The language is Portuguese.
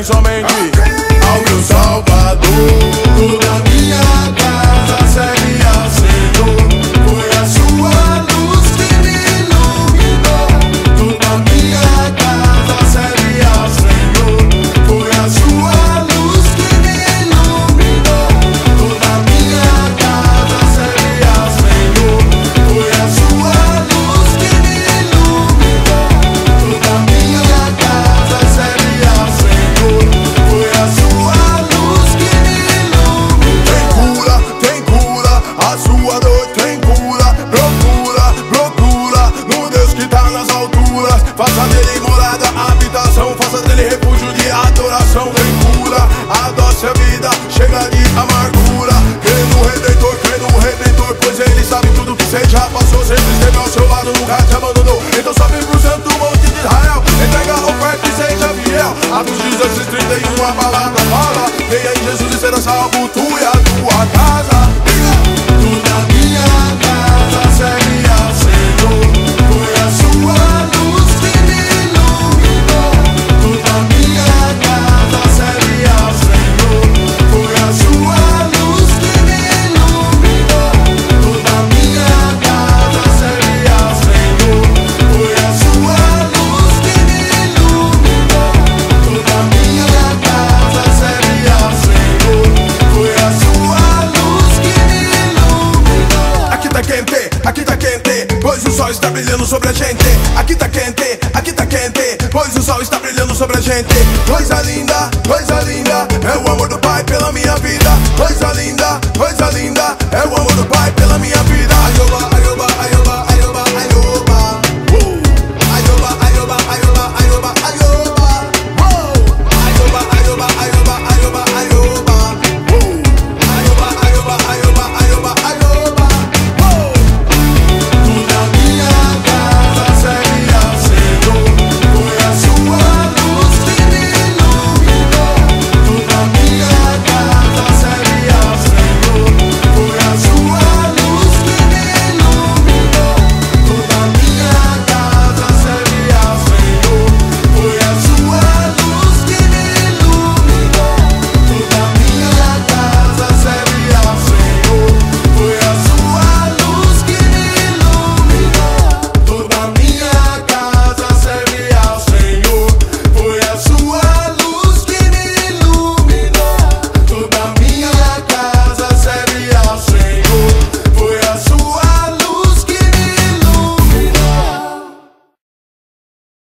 somente ao meu Salvador. Toda minha casa segue ao Senhor, foi a sua luz que me iluminou. Toda minha casa segue ao Senhor, foi a sua luz que me iluminou. Toda minha casa segue ao Senhor, foi a sua luz que me iluminou. Toda minha casa segue ao Senhor, foi a sua luz que me iluminou. Tem cura, a sua dor tem cura. Procura no Deus que tá nas alturas. Faça dele morada, habitação, faça dele refúgio de adoração. Tem cura, adoce a vida, chega de amargura. Crê no Redentor, pois ele sabe tudo que cê já passou. Sempre esteve ao seu lado, nunca te abandonou. Então sobe pro santo monte de Israel, entrega a oferta e seja fiel. Atos 16:31, a palavra fala: venha em Jesus e será salvo tu e a tua casa. Toda minha casa segue ao Senhor, foi a sua luz que me iluminou. Toda minha casa segue ao Senhor, foi a sua luz que me iluminou. Toda minha casa segue ao Senhor, foi a sua luz que me iluminou. Toda minha casa segue ao Senhor, foi a sua luz que me iluminou. Aqui tá quente, pois o sol está brilhando sobre a gente. Aqui tá quente, pois o sol está brilhando sobre a gente. Coisa linda, é o amor do Pai pela minha vida. Coisa linda,